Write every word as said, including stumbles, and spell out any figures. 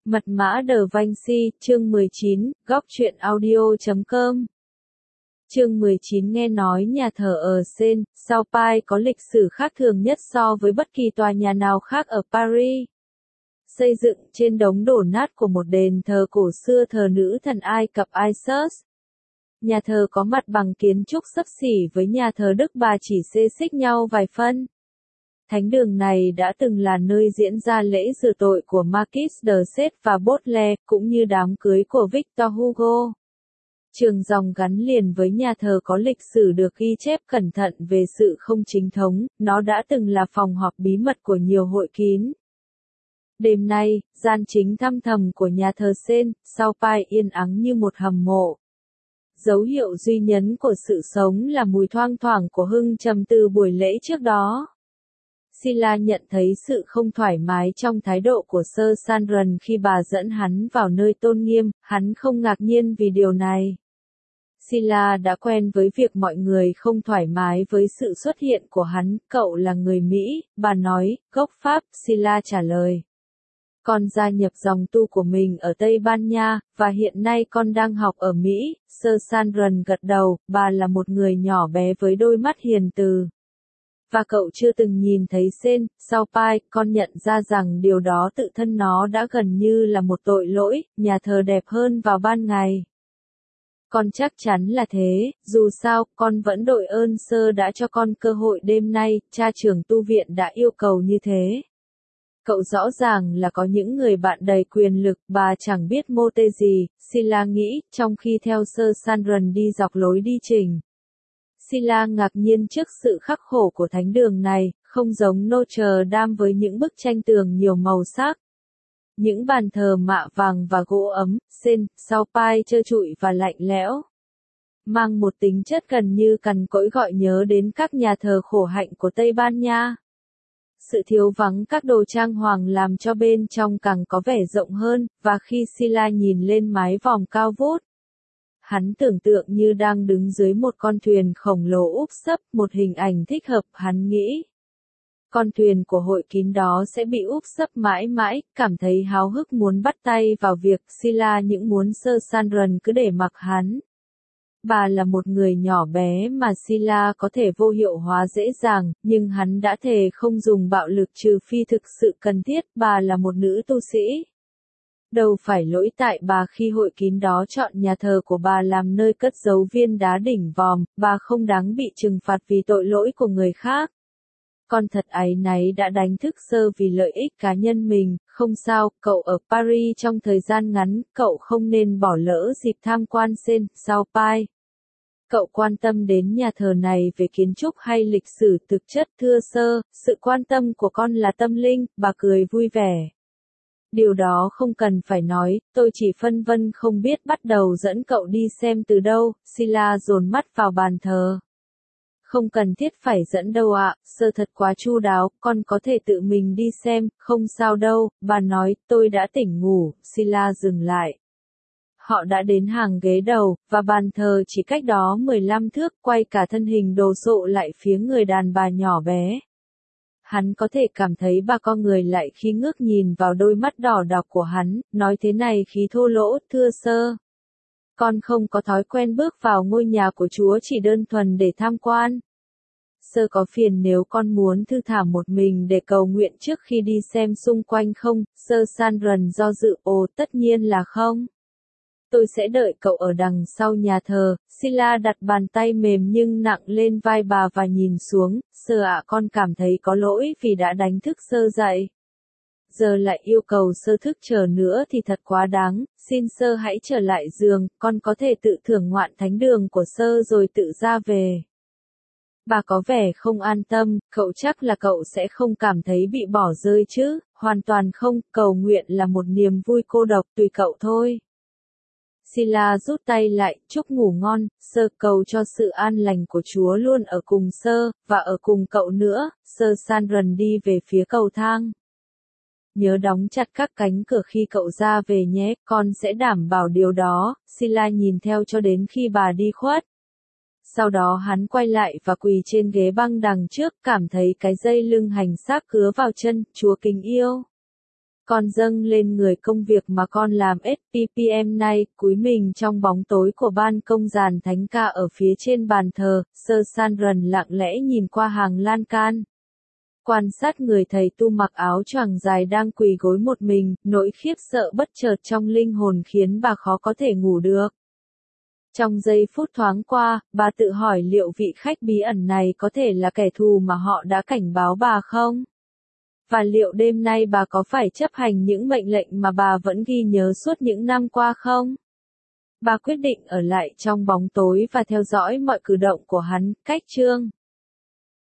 Mật mã Da Vinci, chương mười chín, góc truyện audio chấm com. Chương mười chín nghe nói nhà thờ ở Seine-Saint-Paul có lịch sử khác thường nhất so với bất kỳ tòa nhà nào khác ở Paris. Xây dựng trên đống đổ nát của một đền thờ cổ xưa thờ nữ thần Ai Cập Isis. Nhà thờ có mặt bằng kiến trúc xấp xỉ với nhà thờ Đức Bà chỉ xê xích nhau vài phân. Thánh đường này đã từng là nơi diễn ra lễ rửa tội của Marquis de Sade và Baudelaire, cũng như đám cưới của Victor Hugo. Trường dòng gắn liền với nhà thờ có lịch sử được ghi chép cẩn thận về sự không chính thống, nó đã từng là phòng họp bí mật của nhiều hội kín. Đêm nay, gian chính thăm thầm của nhà thờ Seine-Saint-Paul yên ắng như một hầm mộ. Dấu hiệu duy nhấn của sự sống là mùi thoang thoảng của hưng trầm từ buổi lễ trước đó. Sila nhận thấy sự không thoải mái trong thái độ của Sir Sandron khi bà dẫn hắn vào nơi tôn nghiêm, hắn không ngạc nhiên vì điều này. Sila đã quen với việc mọi người không thoải mái với sự xuất hiện của hắn, cậu là người Mỹ, bà nói, gốc Pháp, Sila trả lời. Con gia nhập dòng tu của mình ở Tây Ban Nha, và hiện nay con đang học ở Mỹ, Sir Sandron gật đầu, bà là một người nhỏ bé với đôi mắt hiền từ. Và cậu chưa từng nhìn thấy Seine-Saint-Paul, con nhận ra rằng điều đó tự thân nó đã gần như là một tội lỗi, nhà thờ đẹp hơn vào ban ngày. Con chắc chắn là thế, dù sao, con vẫn đội ơn Sơ đã cho con cơ hội đêm nay, cha trưởng tu viện đã yêu cầu như thế. Cậu rõ ràng là có những người bạn đầy quyền lực, bà chẳng biết mô tê gì, Sila nghĩ, trong khi theo Sir Sandron đi dọc lối đi trình. Sila ngạc nhiên trước sự khắc khổ của thánh đường này, không giống Notre Dame với những bức tranh tường nhiều màu sắc. Những bàn thờ mạ vàng và gỗ ấm, Seine-Saint-Paul trơ trụi và lạnh lẽo. Mang một tính chất gần như cằn cỗi gọi nhớ đến các nhà thờ khổ hạnh của Tây Ban Nha. Sự thiếu vắng các đồ trang hoàng làm cho bên trong càng có vẻ rộng hơn, và khi Sila nhìn lên mái vòm cao vút, hắn tưởng tượng như đang đứng dưới một con thuyền khổng lồ úp sấp, một hình ảnh thích hợp, hắn nghĩ. Con thuyền của hội kín đó sẽ bị úp sấp mãi mãi, cảm thấy háo hức muốn bắt tay vào việc, Sila những muốn Sir Sandron cứ để mặc hắn. Bà là một người nhỏ bé mà Sila có thể vô hiệu hóa dễ dàng, nhưng hắn đã thề không dùng bạo lực trừ phi thực sự cần thiết, bà là một nữ tu sĩ. Đâu phải lỗi tại bà khi hội kín đó chọn nhà thờ của bà làm nơi cất giấu viên đá đỉnh vòm, bà không đáng bị trừng phạt vì tội lỗi của người khác. Con thật áy náy đã đánh thức Sơ vì lợi ích cá nhân mình, không sao, cậu ở Paris trong thời gian ngắn, cậu không nên bỏ lỡ dịp tham quan Seine-Saint-Paul. Cậu quan tâm đến nhà thờ này về kiến trúc hay lịch sử thực chất, thưa Sơ, sự quan tâm của con là tâm linh, bà cười vui vẻ. Điều đó không cần phải nói, tôi chỉ phân vân không biết bắt đầu dẫn cậu đi xem từ đâu, Sila dồn mắt vào bàn thờ. Không cần thiết phải dẫn đâu ạ, Sơ thật quá chu đáo, con có thể tự mình đi xem, không sao đâu, bà nói, tôi đã tỉnh ngủ, Sila dừng lại. Họ đã đến hàng ghế đầu, và bàn thờ chỉ cách đó mười lăm thước, quay cả thân hình đồ sộ lại phía người đàn bà nhỏ bé. Hắn có thể cảm thấy bà con người lại khi ngước nhìn vào đôi mắt đỏ đọc của hắn, nói thế này khí thô lỗ, thưa Sơ. Con không có thói quen bước vào ngôi nhà của Chúa chỉ đơn thuần để tham quan. Sơ có phiền nếu con muốn thư thả một mình để cầu nguyện trước khi đi xem xung quanh không, Sir Sandron do dự, ồ tất nhiên là không. Tôi sẽ đợi cậu ở đằng sau nhà thờ, Sila đặt bàn tay mềm nhưng nặng lên vai bà và nhìn xuống, Sơ ạ con cảm thấy có lỗi vì đã đánh thức Sơ dậy. Giờ lại yêu cầu Sơ thức chờ nữa thì thật quá đáng, xin Sơ hãy trở lại giường, con có thể tự thưởng ngoạn thánh đường của Sơ rồi tự ra về. Bà có vẻ không an tâm, cậu chắc là cậu sẽ không cảm thấy bị bỏ rơi chứ, hoàn toàn không, cầu nguyện là một niềm vui cô độc tùy cậu thôi. Sila rút tay lại, chúc ngủ ngon, Sơ cầu cho sự an lành của Chúa luôn ở cùng Sơ, và ở cùng cậu nữa, Sir Sandron đi về phía cầu thang. Nhớ đóng chặt các cánh cửa khi cậu ra về nhé, con sẽ đảm bảo điều đó, Sila nhìn theo cho đến khi bà đi khuất. Sau đó hắn quay lại và quỳ trên ghế băng đằng trước, cảm thấy cái dây lưng hành xác cứa vào chân, Chúa kính yêu. Con dâng lên người công việc mà con làm ét pê pê em nay, cúi mình trong bóng tối của ban công giàn thánh ca ở phía trên bàn thờ, Sơ Sandran lặng lẽ nhìn qua hàng lan can. Quan sát người thầy tu mặc áo choàng dài đang quỳ gối một mình, nỗi khiếp sợ bất chợt trong linh hồn khiến bà khó có thể ngủ được. Trong giây phút thoáng qua, bà tự hỏi liệu vị khách bí ẩn này có thể là kẻ thù mà họ đã cảnh báo bà không? Và liệu đêm nay bà có phải chấp hành những mệnh lệnh mà bà vẫn ghi nhớ suốt những năm qua không? Bà quyết định ở lại trong bóng tối và theo dõi mọi cử động của hắn, cách chương.